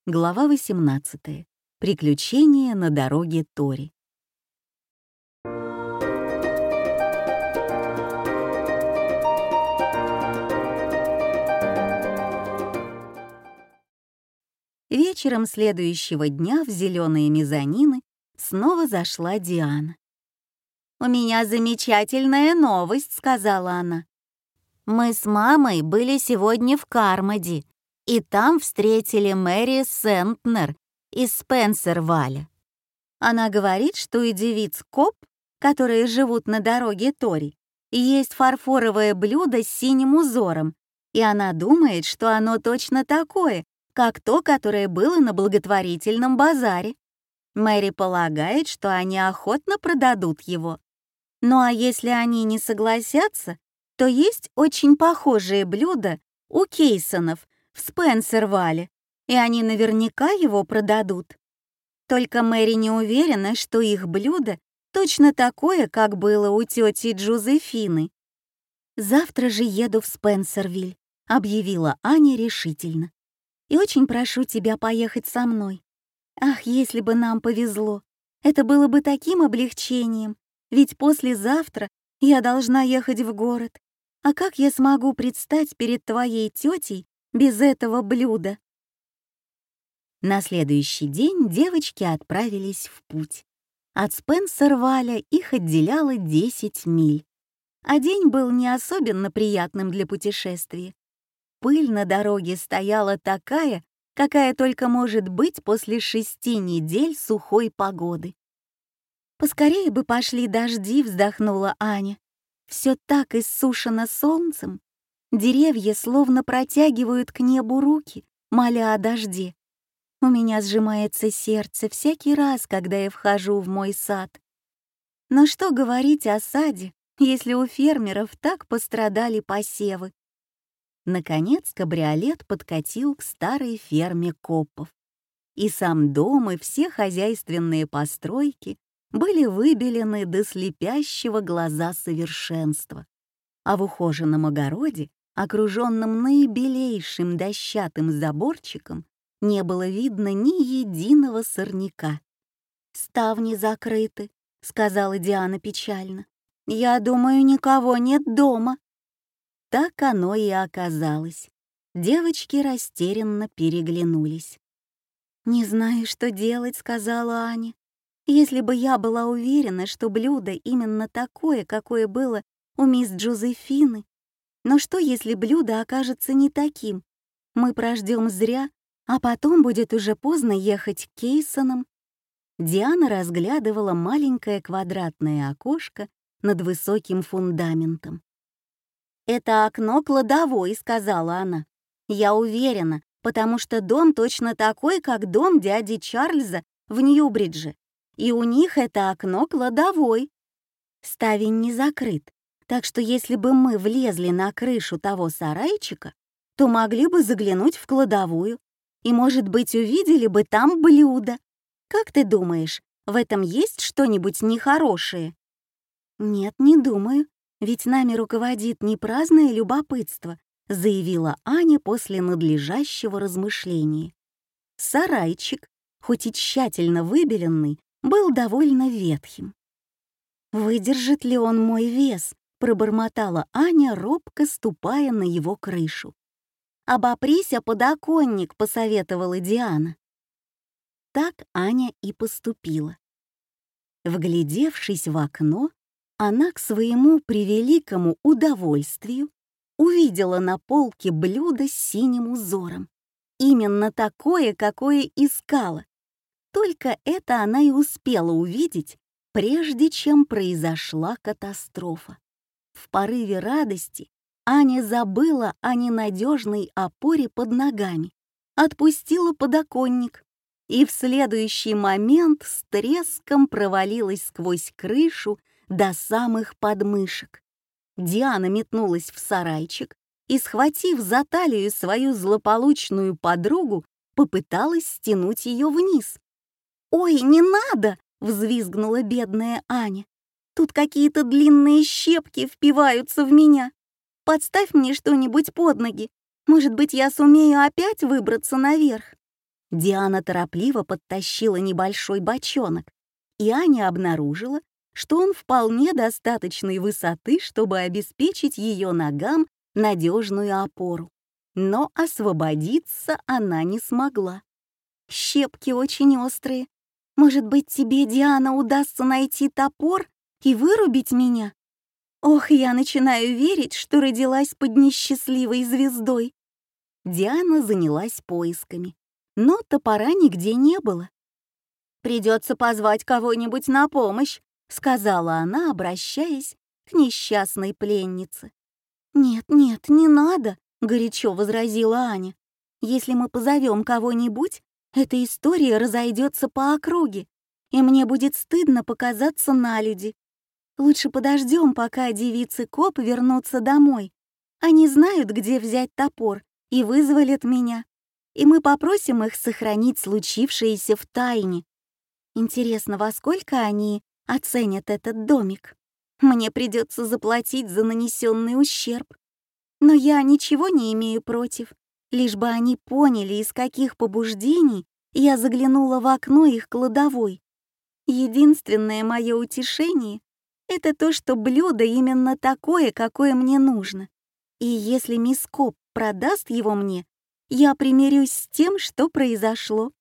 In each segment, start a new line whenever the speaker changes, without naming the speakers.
Глава 18. Приключения на дороге Тори. Вечером следующего дня в зеленые мезонины снова зашла Диана. «У меня замечательная новость», — сказала она. «Мы с мамой были сегодня в Кармоди, и там встретили Мэри Сентнер из Спенсерваля. Она говорит, что у девиц Коп, которые живут на дороге Тори, есть фарфоровое блюдо с синим узором, и она думает, что оно точно такое, как то, которое было на благотворительном базаре. Мэри полагает, что они охотно продадут его. Ну а если они не согласятся, то есть очень похожие блюда у Кейсонов в Спенсервале, и они наверняка его продадут. Только Мэри не уверена, что их блюдо точно такое, как было у тети Джозефины. «Завтра же еду в Спенсервиль», — объявила Аня решительно. «И очень прошу тебя поехать со мной. Ах, если бы нам повезло! Это было бы таким облегчением, ведь послезавтра я должна ехать в город. А как я смогу предстать перед твоей тетей без этого блюда?» На следующий день девочки отправились в путь. От Спенсерваля их отделяло 10 миль. А день был не особенно приятным для путешествия. Пыль на дороге стояла такая, какая только может быть после 6 недель сухой погоды. «Поскорее бы пошли дожди», — вздохнула Аня. «Все так иссушено солнцем. Деревья словно протягивают к небу руки, моля о дожде. У меня сжимается сердце всякий раз, когда я вхожу в мой сад. Но что говорить о саде, если у фермеров так пострадали посевы?» Наконец кабриолет подкатил к старой ферме Коппов. И сам дом, и все хозяйственные постройки были выбелены до слепящего глаза совершенства. А в ухоженном огороде, окруженном наибелейшим дощатым заборчиком, не было видно ни единого сорняка. «Ставни закрыты», — сказала Диана печально. «Я думаю, никого нет дома». Так оно и оказалось. Девочки растерянно переглянулись. «Не знаю, что делать», — сказала Аня. «Если бы я была уверена, что блюдо именно такое, какое было у мисс Джозефины. Но что, если блюдо окажется не таким? Мы прождем зря, а потом будет уже поздно ехать к Кейсонам». Диана разглядывала маленькое квадратное окошко над высоким фундаментом. «Это окно кладовой», — сказала она. «Я уверена, потому что дом точно такой, как дом дяди Чарльза в Ньюбридже. И у них это окно кладовой. Ставень не закрыт, так что если бы мы влезли на крышу того сарайчика, то могли бы заглянуть в кладовую и, может быть, увидели бы там блюдо. Как ты думаешь, в этом есть что-нибудь нехорошее?» «Нет, не думаю, ведь нами руководит не праздное любопытство», заявила Аня после надлежащего размышления. Сарайчик, хоть и тщательно выбеленный, был довольно ветхим. «Выдержит ли он мой вес?» — пробормотала Аня, робко ступая на его крышу. «Обопрись о подоконник», — посоветовала Диана. Так Аня и поступила. Вглядевшись в окно, она к своему превеликому удовольствию увидела на полке блюдо с синим узором. Именно такое, какое искала. Только это она и успела увидеть, прежде чем произошла катастрофа. В порыве радости Аня забыла о ненадежной опоре под ногами, отпустила подоконник и в следующий момент с треском провалилась сквозь крышу до самых подмышек. Диана метнулась в сарайчик и, схватив за талию свою злополучную подругу, попыталась стянуть ее вниз. «Ой, не надо!» — взвизгнула бедная Аня. «Тут какие-то длинные щепки впиваются в меня. Подставь мне что-нибудь под ноги. Может быть, я сумею опять выбраться наверх?» Диана торопливо подтащила небольшой бочонок, и Аня обнаружила, что он вполне достаточной высоты, чтобы обеспечить ее ногам надежную опору. Но освободиться она не смогла. Щепки очень острые. Может быть, тебе, Диана, удастся найти топор и вырубить меня? Ох, я начинаю верить, что родилась под несчастливой звездой. Диана занялась поисками, но топора нигде не было. «Придется позвать кого-нибудь на помощь», — сказала она, обращаясь к несчастной пленнице. «Нет, нет, не надо», — горячо возразила Аня. «Если мы позовем кого-нибудь, эта история разойдется по округе, и мне будет стыдно показаться налюди. Лучше подождем, пока девицы-коп вернутся домой. Они знают, где взять топор, и вызволят меня. И мы попросим их сохранить случившееся в тайне. Интересно, во сколько они оценят этот домик? Мне придется заплатить за нанесенный ущерб. Но я ничего не имею против, лишь бы они поняли, из каких побуждений я заглянула в окно их кладовой. Единственное мое утешение — это то, что блюдо именно такое, какое мне нужно. И если мисс Коп продаст его мне, я примирюсь с тем, что произошло.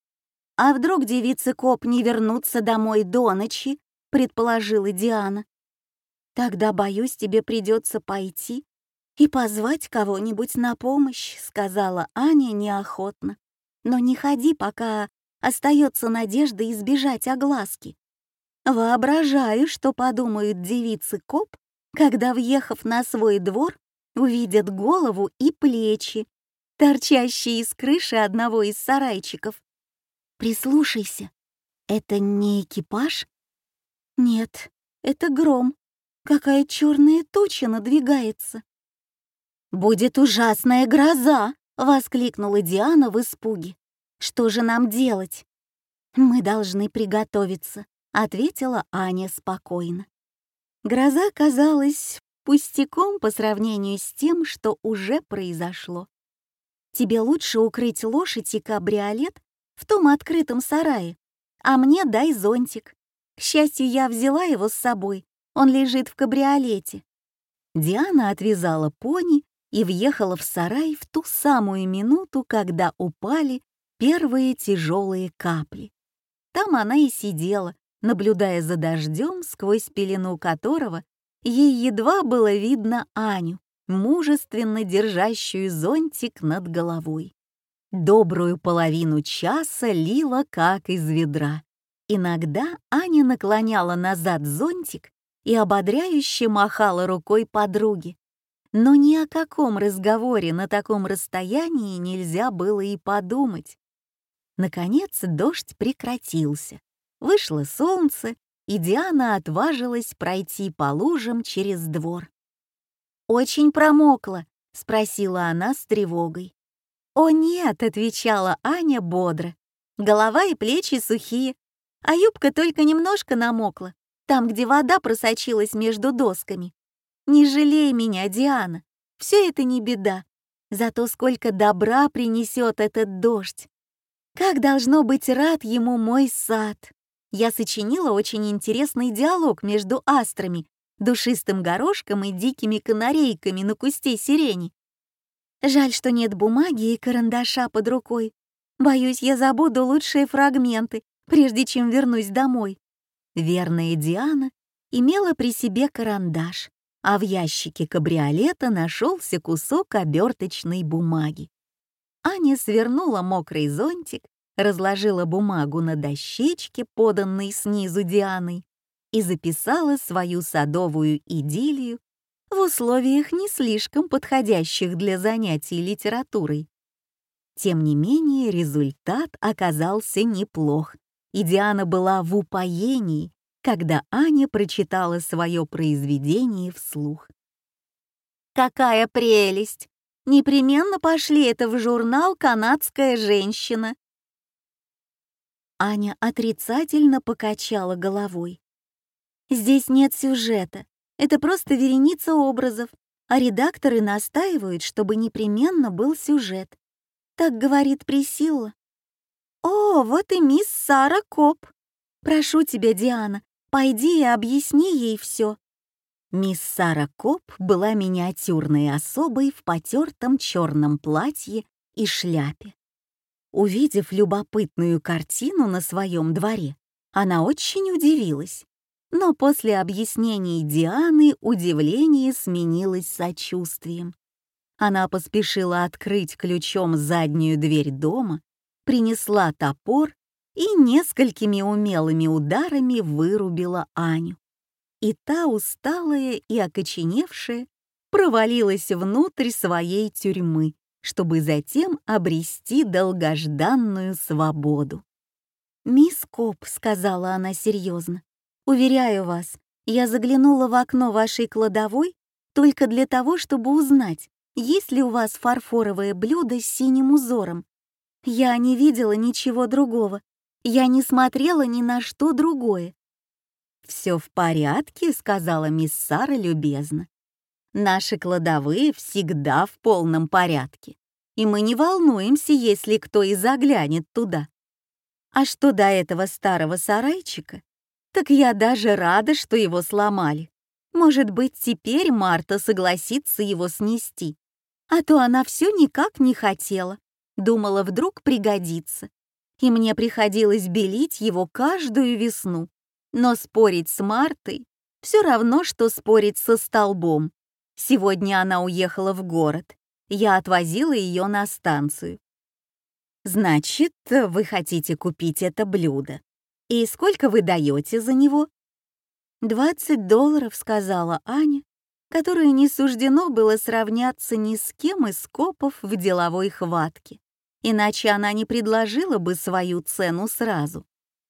«А вдруг девицы-коп не вернутся домой до ночи?» — предположила Диана. «Тогда, боюсь, тебе придется пойти и позвать кого-нибудь на помощь», — сказала Аня неохотно. «Но не ходи, пока остается надежда избежать огласки. Воображаю, что подумают девицы-коп, когда, въехав на свой двор, увидят голову и плечи, торчащие из крыши одного из сарайчиков. Прислушайся, это не экипаж? Нет, это гром. Какая черная туча надвигается. «Будет ужасная гроза!» — воскликнула Диана в испуге. «Что же нам делать?» «Мы должны приготовиться», — ответила Аня спокойно. Гроза казалась пустяком по сравнению с тем, что уже произошло. «Тебе лучше укрыть лошадь и кабриолет в том открытом сарае, а мне дай зонтик. К счастью, я взяла его с собой, он лежит в кабриолете». Диана отвязала пони и въехала в сарай в ту самую минуту, когда упали первые тяжелые капли. Там она и сидела, наблюдая за дождем, сквозь пелену которого ей едва было видно Аню, мужественно держащую зонтик над головой. Добрую половину часа лила как из ведра. Иногда Аня наклоняла назад зонтик и ободряюще махала рукой подруге. Но ни о каком разговоре на таком расстоянии нельзя было и подумать. Наконец дождь прекратился. Вышло солнце, и Диана отважилась пройти по лужам через двор. «Очень промокла?» — спросила она с тревогой. «О нет», — отвечала Аня бодро. «Голова и плечи сухие, а юбка только немножко намокла, там, где вода просочилась между досками. Не жалей меня, Диана, все это не беда, зато сколько добра принесет этот дождь. Как должно быть рад ему мой сад!» Я сочинила очень интересный диалог между астрами, душистым горошком и дикими канарейками на кусте сирени. Жаль, что нет бумаги и карандаша под рукой. Боюсь, я забуду лучшие фрагменты, прежде чем вернусь домой. Верная Диана имела при себе карандаш, а в ящике кабриолета нашелся кусок оберточной бумаги. Аня свернула мокрый зонтик, разложила бумагу на дощечке, поданной снизу Дианой, и записала свою садовую идиллию в условиях не слишком подходящих для занятий литературой. Тем не менее, результат оказался неплох, и Диана была в упоении, когда Аня прочитала свое произведение вслух. «Какая прелесть! Непременно пошли это в журнал «Канадская женщина». Аня отрицательно покачала головой. «Здесь нет сюжета, это просто вереница образов, а редакторы настаивают, чтобы непременно был сюжет. Так говорит Присилла». «О, вот и мисс Сара Коп. Прошу тебя, Диана, пойди и объясни ей все». Мисс Сара Коп была миниатюрной особой в потертом черном платье и шляпе. Увидев любопытную картину на своем дворе, она очень удивилась. Но после объяснений Дианы удивление сменилось сочувствием. Она поспешила открыть ключом заднюю дверь дома, принесла топор и несколькими умелыми ударами вырубила Аню. И та, усталая и окоченевшая, провалилась внутрь своей тюрьмы, чтобы затем обрести долгожданную свободу. «Мисс Коп», — сказала она серьезно, — «уверяю вас, я заглянула в окно вашей кладовой только для того, чтобы узнать, есть ли у вас фарфоровое блюдо с синим узором. Я не видела ничего другого, я не смотрела ни на что другое». «Все в порядке», — сказала мисс Сара любезно. «Наши кладовые всегда в полном порядке, и мы не волнуемся, если кто и заглянет туда. А что до этого старого сарайчика, так я даже рада, что его сломали. Может быть, теперь Марта согласится его снести. А то она все никак не хотела. Думала, вдруг пригодится. И мне приходилось белить его каждую весну. Но спорить с Мартой все равно, что спорить со столбом. Сегодня она уехала в город. Я отвозила ее на станцию. «Значит, вы хотите купить это блюдо. И сколько вы даете за него?» $20, — сказала Аня, которой не суждено было сравняться ни с кем из копов в деловой хватке, иначе она не предложила бы свою цену сразу.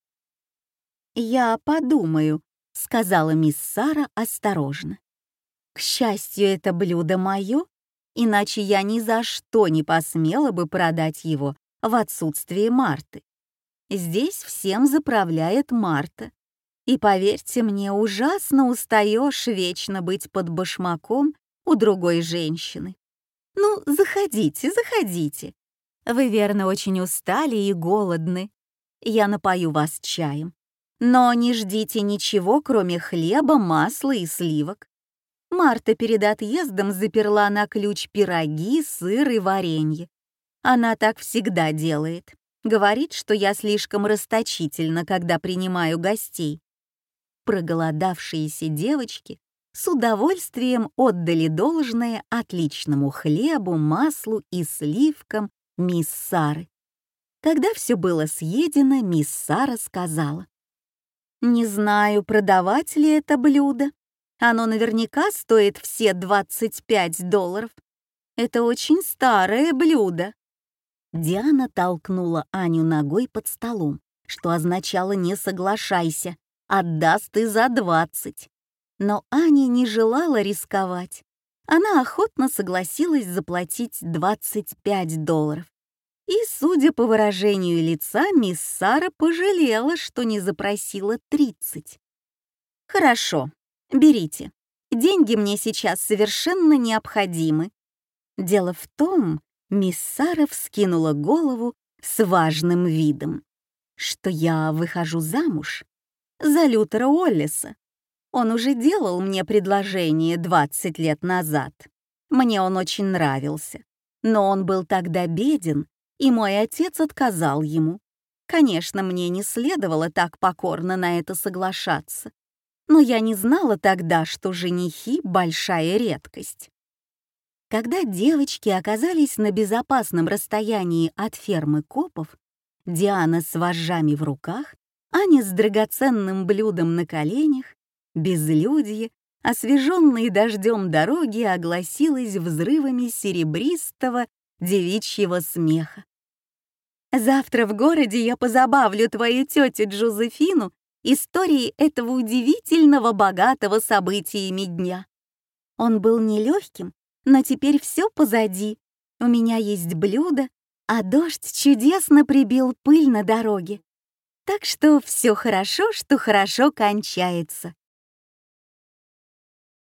«Я подумаю», — сказала мисс Сара осторожно. «К счастью, это блюдо мое, иначе я ни за что не посмела бы продать его в отсутствие Марты. Здесь всем заправляет Марта. И поверьте мне, ужасно устаешь вечно быть под башмаком у другой женщины. Ну, заходите, заходите. Вы, верно, очень устали и голодны. Я напою вас чаем. Но не ждите ничего, кроме хлеба, масла и сливок. Марта перед отъездом заперла на ключ пироги, сыр и варенье. Она так всегда делает. Говорит, что я слишком расточительна, когда принимаю гостей. Проголодавшиеся девочки с удовольствием отдали должное отличному хлебу, маслу и сливкам мисс Сары. Когда все было съедено, мисс Сара сказала: «Не знаю, продавать ли это блюдо. Оно наверняка стоит все $25. Это очень старое блюдо». Диана толкнула Аню ногой под столом, что означало «не соглашайся, отдаст и за 20». Но Аня не желала рисковать. Она охотно согласилась заплатить $25. И, судя по выражению лица, мисс Сара пожалела, что не запросила 30. «Хорошо, берите. Деньги мне сейчас совершенно необходимы». Дело в том, мисс Сара вскинула голову с важным видом, что я выхожу замуж за Лютера Уоллеса. Он уже делал мне предложение 20 лет назад. Мне он очень нравился, но он был тогда беден, и мой отец отказал ему. Конечно, мне не следовало так покорно на это соглашаться, но я не знала тогда, что женихи — большая редкость. Когда девочки оказались на безопасном расстоянии от фермы Копов, Диана с вожжами в руках, Аня с драгоценным блюдом на коленях, безлюдье, освеженные дождем дороги огласилась взрывами серебристого девичьего смеха. «Завтра в городе я позабавлю твою тетю Джозефину историей этого удивительного богатого событиями дня. Он был нелегким, но теперь все позади. У меня есть блюдо, а дождь чудесно прибил пыль на дороге. Так что все хорошо, что хорошо кончается».